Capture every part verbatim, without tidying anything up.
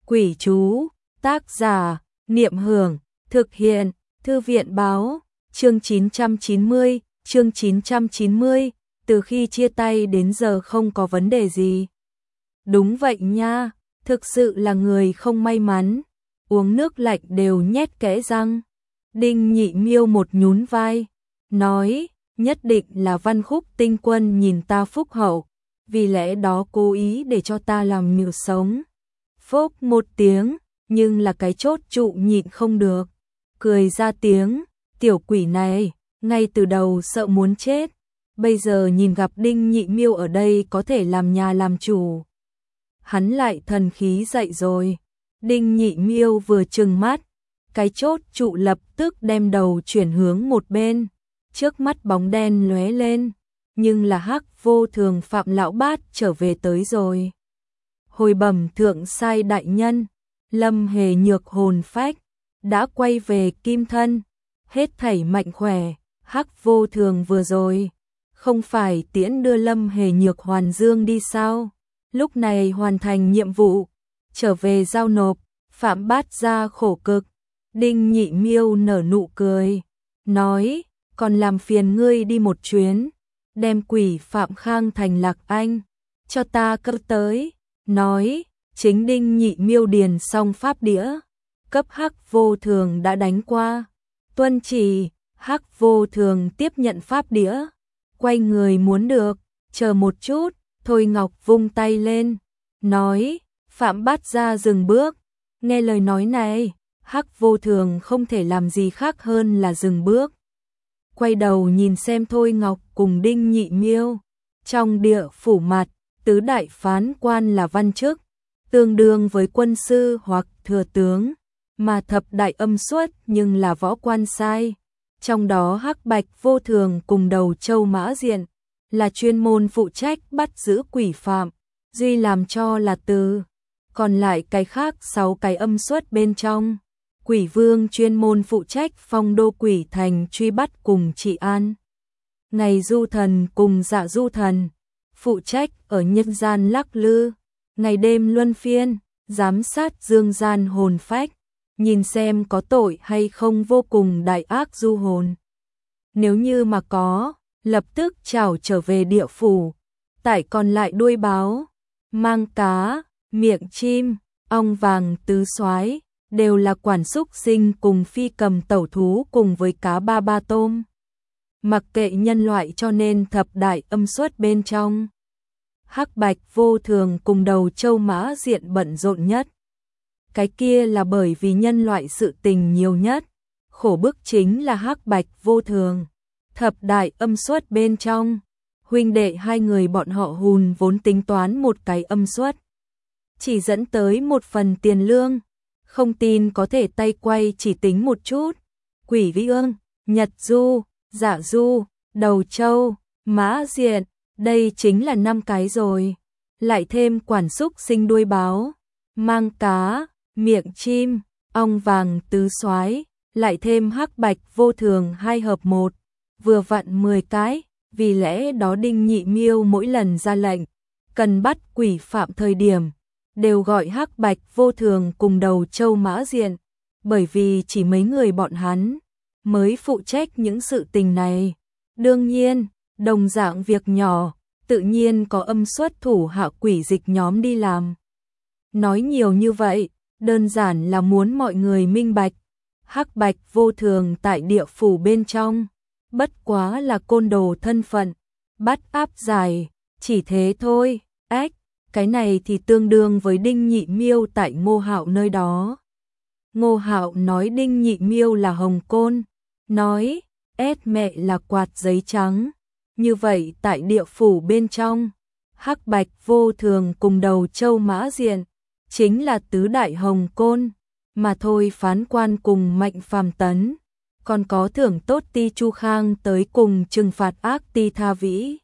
Quỷ chú, tác giả, Niệm Hưởng, thực hiện, Thư viện báo, chương chín trăm chín mươi, chương chín trăm chín mươi, từ khi chia tay đến giờ không có vấn đề gì. Đúng vậy nha, thực sự là người không may mắn, uống nước lạnh đều nhét kẽ răng. Đinh Nhị Miêu một nhún vai, nói, nhất định là Văn Khúc Tinh Quân nhìn ta phúc hậu, vì lẽ đó cố ý để cho ta làm mưu sống. Phốc một tiếng, nhưng là cái chốt trụ nhịn không được, cười ra tiếng, tiểu quỷ này, ngay từ đầu sợ muốn chết, bây giờ nhìn gặp Đinh Nhị Miêu ở đây có thể làm nhà làm chủ. Hắn lại thần khí dậy rồi. Đinh Nhị Miêu vừa trừng mắt, cái chốt trụ lập tức đem đầu chuyển hướng một bên, trước mắt bóng đen lóe lên, nhưng là Hắc Vô Thường Phạm lão bát trở về tới rồi. Hồi bẩm thượng sai đại nhân, Lâm Hề Nhược hồn phách đã quay về kim thân, hết thảy mạnh khỏe. Hắc Vô Thường vừa rồi không phải tiễn đưa Lâm Hề Nhược hoàn dương đi sao? Lúc này hoàn thành nhiệm vụ, trở về giao nộp. Phạm bát gia khổ cực. Đinh Nhị Miêu nở nụ cười, nói, còn làm phiền ngươi đi một chuyến, đem quỷ Phạm Khang Thành Lạc Anh cho ta cấp tới. Nói, chính Đinh Nhị Miêu điền xong pháp đĩa, cấp Hắc Vô Thường đã đánh qua. Tuân chỉ. Hắc Vô Thường tiếp nhận pháp đĩa, quay người muốn được, chờ một chút. Thôi Ngọc vung tay lên, nói, Phạm bát gia dừng bước. Nghe lời nói này, Hắc Vô Thường không thể làm gì khác hơn là dừng bước. Quay đầu nhìn xem Thôi Ngọc cùng Đinh Nhị Miêu. Trong địa phủ mặt, tứ đại phán quan là văn chức, tương đương với quân sư hoặc thừa tướng, mà thập đại âm xuất nhưng là võ quan sai. Trong đó Hắc Bạch Vô Thường cùng Đầu Châu Mã Diện là chuyên môn phụ trách bắt giữ quỷ phạm, duy làm cho là từ. Còn lại cái khác sáu cái âm xuất bên trong, Quỷ Vương chuyên môn phụ trách phong đô quỷ thành truy bắt cùng trị an. Ngày Du Thần cùng Dạ Du Thần phụ trách ở nhân gian lắc lư, ngày đêm luân phiên giám sát dương gian hồn phách, nhìn xem có tội hay không vô cùng đại ác du hồn. Nếu như mà có, lập tức trảo trở về địa phủ. Tại còn lại đuôi báo, mang cá, miệng chim, ong vàng tứ soái đều là quản xúc sinh cùng phi cầm tẩu thú cùng với cá ba ba tôm. Mặc kệ nhân loại cho nên thập đại âm xuất bên trong, Hắc Bạch Vô Thường cùng Đầu Châu Mã Diện bận rộn nhất. Cái kia là bởi vì nhân loại sự tình nhiều nhất, khổ bức chính là Hắc Bạch Vô Thường. Thập đại âm xuất bên trong, huynh đệ hai người bọn họ hùn vốn tính toán một cái âm xuất, chỉ dẫn tới một phần tiền lương, không tin có thể tay quay chỉ tính một chút. Quỷ Vương, Nhật Du, Dạ Du, Đầu Châu, Mã Diện, đây chính là năm cái rồi. Lại thêm quản xúc sinh đuôi báo, mang cá, miệng chim, ong vàng tứ soái, lại thêm Hắc Bạch Vô Thường hai hợp một, vừa vặn mười cái. Vì lẽ đó Đinh Nhị Miêu mỗi lần ra lệnh cần bắt quỷ phạm thời điểm đều gọi Hắc Bạch Vô Thường cùng Đầu Châu Mã Diện, bởi vì chỉ mấy người bọn hắn mới phụ trách những sự tình này. Đương nhiên, đồng dạng việc nhỏ, tự nhiên có âm xuất thủ hạ quỷ dịch nhóm đi làm. Nói nhiều như vậy, đơn giản là muốn mọi người minh bạch, Hắc Bạch Vô Thường tại địa phủ bên trong, bất quá là côn đồ thân phận, bắt áp giải, chỉ thế thôi. Ách, cái này thì tương đương với Đinh Nhị Miêu tại Ngô Hạo nơi đó. Ngô Hạo nói Đinh Nhị Miêu là hồng côn, nói ét mẹ là quạt giấy trắng. Như vậy tại địa phủ bên trong, Hắc Bạch Vô Thường cùng Đầu Châu Mã Diện chính là tứ đại hồng côn, mà Thôi phán quan cùng Mạnh Phàm Tấn, còn có thưởng tốt Ti Chu Khang tới cùng trừng phạt ác Ti Tha Vĩ,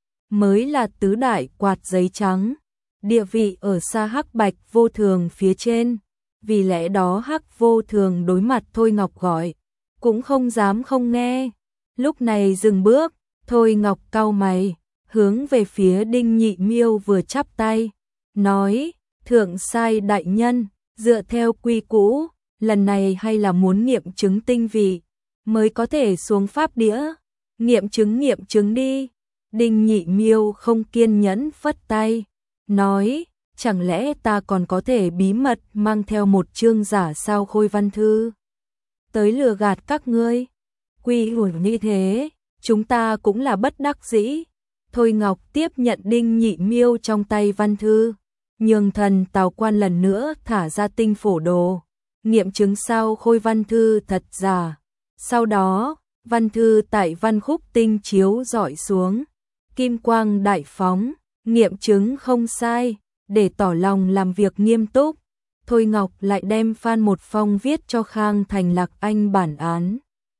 mới là tứ đại quạt giấy trắng, địa vị ở xa Hắc Bạch Vô Thường phía trên. Vì lẽ đó Hắc Vô Thường đối mặt Thôi Ngọc gọi, cũng không dám không nghe. Lúc này dừng bước, Thôi Ngọc cau mày, hướng về phía Đinh Nhị Miêu vừa chắp tay, nói, thượng sai đại nhân, Dựa theo quy cũ, lần này hay là muốn nghiệm chứng tinh vị, mới có thể xuống pháp đĩa. Nghiệm chứng nghiệm chứng đi. Đinh Nhị Miêu không kiên nhẫn phất tay, nói, chẳng lẽ ta còn có thể bí mật mang theo một chương giả sao khôi văn thư tới lừa gạt các ngươi? Quy hủi như thế, chúng ta cũng là bất đắc dĩ. Thôi Ngọc tiếp nhận Đinh Nhị Miêu trong tay văn thư, nhường thần Tào Quan lần nữa thả ra tinh phổ đồ, nghiệm chứng sao khôi văn thư thật giả. Sau đó, văn thư tại văn khúc tinh chiếu dọi xuống, kim quang đại phóng, nghiệm chứng không sai, để tỏ lòng làm việc nghiêm túc. Thôi Ngọc lại đem Phan Một Phong viết cho Khang Thành Lạc Anh bản án.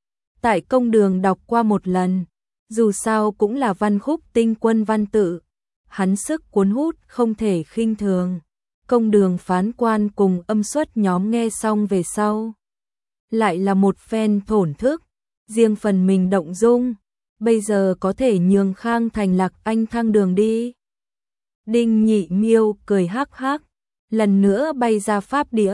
Tại công đường đọc qua một lần, dù sao cũng là văn khúc tinh quân văn tự, hắn sức cuốn hút không thể khinh thường. Công đường phán quan cùng âm xuất nhóm nghe xong về sau, lại là một phen thổn thức, riêng phần mình động dung, bây giờ có thể nhường Khang Thành Lạc Anh thăng đường đi. Đinh Nhị Miêu cười hắc hắc, lần nữa bay ra pháp đĩa,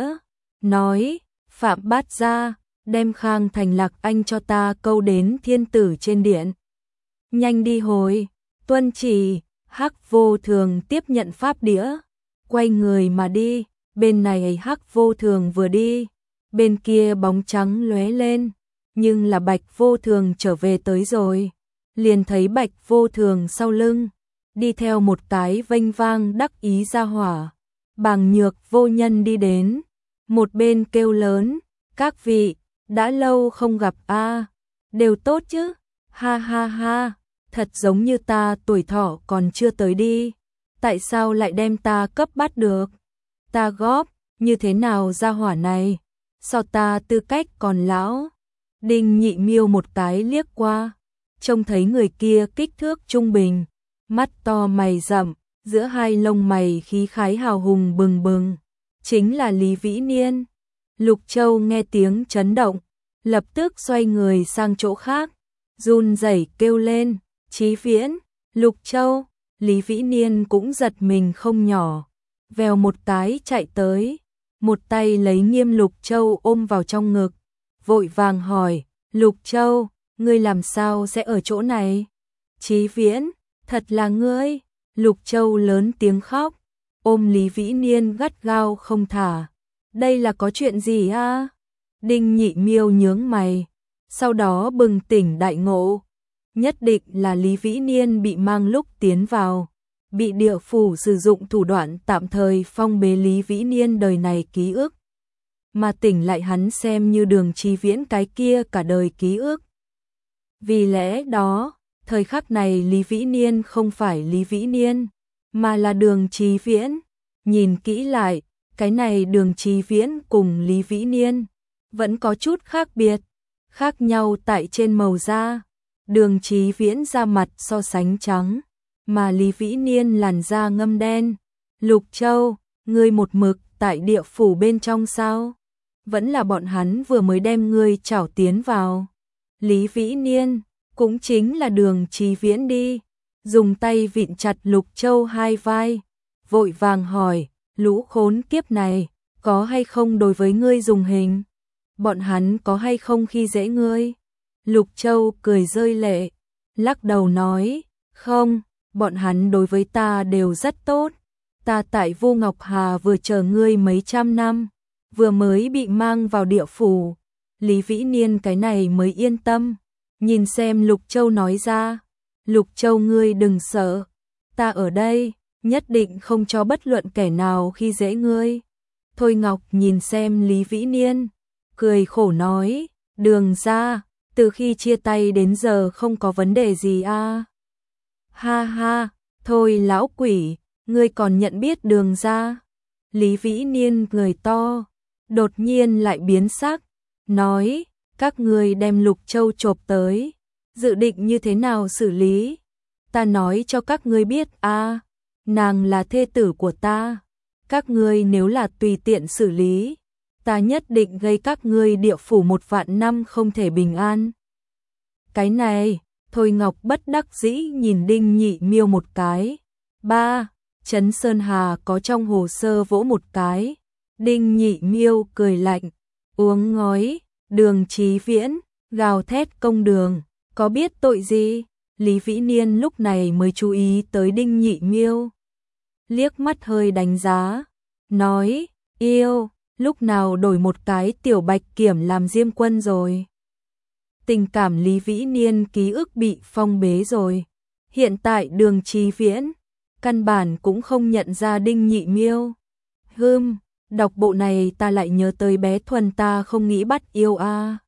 nói, Phạm Bát Gia, đem Khang Thành Lạc Anh cho ta câu đến thiên tử trên điện. Nhanh đi hồi, tuân chỉ. Hắc Vô Thường tiếp nhận pháp đĩa, quay người mà đi. Bên này Hắc Vô Thường vừa đi, bên kia bóng trắng lóe lên, nhưng là Bạch Vô Thường trở về tới rồi. Liền thấy Bạch Vô Thường sau lưng đi theo một cái vênh vang đắc ý ra hỏa. Bàng Nhược Vô Nhân đi đến, một bên kêu lớn, các vị, đã lâu không gặp a, đều tốt chứ? Ha ha ha, thật giống như ta tuổi thọ còn chưa tới đi, tại sao lại đem ta cấp bắt được? Ta góp, như thế nào ra hỏa này? So ta tư cách còn lão. Đinh Nhị Miêu một cái liếc qua, trông thấy người kia kích thước trung bình, mắt to mày rậm, giữa hai lông mày khí khái hào hùng bừng bừng, chính là Lý Vĩ Niên. Lục Châu nghe tiếng chấn động, lập tức xoay người sang chỗ khác, run rẩy kêu lên, Chí Viễn, Lục Châu. Lý Vĩ Niên cũng giật mình không nhỏ, vèo một cái chạy tới, một tay lấy Nghiêm Lục Châu ôm vào trong ngực, vội vàng hỏi, Lục Châu, ngươi làm sao sẽ ở chỗ này? Chí Viễn, thật là ngươi. Lục Châu lớn tiếng khóc, ôm Lý Vĩ Niên gắt gao không thả. Đây là có chuyện gì a? Đinh Nhị Miêu nhướng mày, sau đó bừng tỉnh đại ngộ, nhất định là Lý Vĩ Niên bị mang lúc tiến vào, bị địa phủ sử dụng thủ đoạn tạm thời phong bế Lý Vĩ Niên đời này ký ức, mà tỉnh lại hắn xem như Đường Chí Viễn cái kia cả đời ký ức. Vì lẽ đó, thời khắc này Lý Vĩ Niên không phải Lý Vĩ Niên, mà là Đường Chí Viễn. Nhìn kỹ lại, cái này Đường Chí Viễn cùng Lý Vĩ Niên vẫn có chút khác biệt, khác nhau tại trên màu da. Đường Chí Viễn da mặt so sánh trắng, mà Lý Vĩ Niên làn da ngâm đen. Lục Châu, ngươi một mực tại địa phủ bên trong sao? Vẫn là bọn hắn vừa mới đem ngươi trảo tiến vào. Lý Vĩ Niên, cũng chính là Đường Chí Viễn đi, dùng tay vịn chặt Lục Châu hai vai, vội vàng hỏi, lũ khốn kiếp này, có hay không đối với ngươi dùng hình? Bọn hắn có hay không khi dễ ngươi? Lục Châu cười rơi lệ, lắc đầu nói, không, bọn hắn đối với ta đều rất tốt. Ta tại Vô Ngọc Hà vừa chờ ngươi mấy trăm năm, vừa mới bị mang vào địa phủ. Lý Vĩ Niên cái này mới yên tâm, nhìn xem Lục Châu nói ra, Lục Châu ngươi đừng sợ, ta ở đây, nhất định không cho bất luận kẻ nào khi dễ ngươi. Thôi Ngọc nhìn xem Lý Vĩ Niên, cười khổ nói, Đường gia, từ khi chia tay đến giờ không có vấn đề gì a. À? Ha ha, thôi lão quỷ, ngươi còn nhận biết Đường gia? Lý Vĩ Niên cười to, đột nhiên lại biến sắc, nói, các ngươi đem Lục Châu chộp tới, dự định như thế nào xử lý? Ta nói cho các ngươi biết a, à, nàng là thê tử của ta, các ngươi nếu là tùy tiện xử lý, ta nhất định gây các ngươi địa phủ một vạn năm không thể bình an. Cái này, Thôi Ngọc bất đắc dĩ nhìn Đinh Nhị Miêu một cái. Ba, Trấn Sơn Hà có trong hồ sơ vỗ một cái, Đinh Nhị Miêu cười lạnh, uống ngói, Đường Chí Viễn, gào thét công đường, có biết tội gì? Lý Vĩ Niên lúc này mới chú ý tới Đinh Nhị Miêu. Liếc mắt hơi đánh giá, nói, yêu, lúc nào đổi một cái tiểu bạch kiểm làm diêm quân rồi. Tình cảm Lý Vĩ Niên ký ức bị phong bế rồi. Hiện tại Đường Chí Viễn, căn bản cũng không nhận ra Đinh Nhị Miêu. Hừm, đọc bộ này ta lại nhớ tới bé Thuần ta không nghĩ bắt yêu a. À.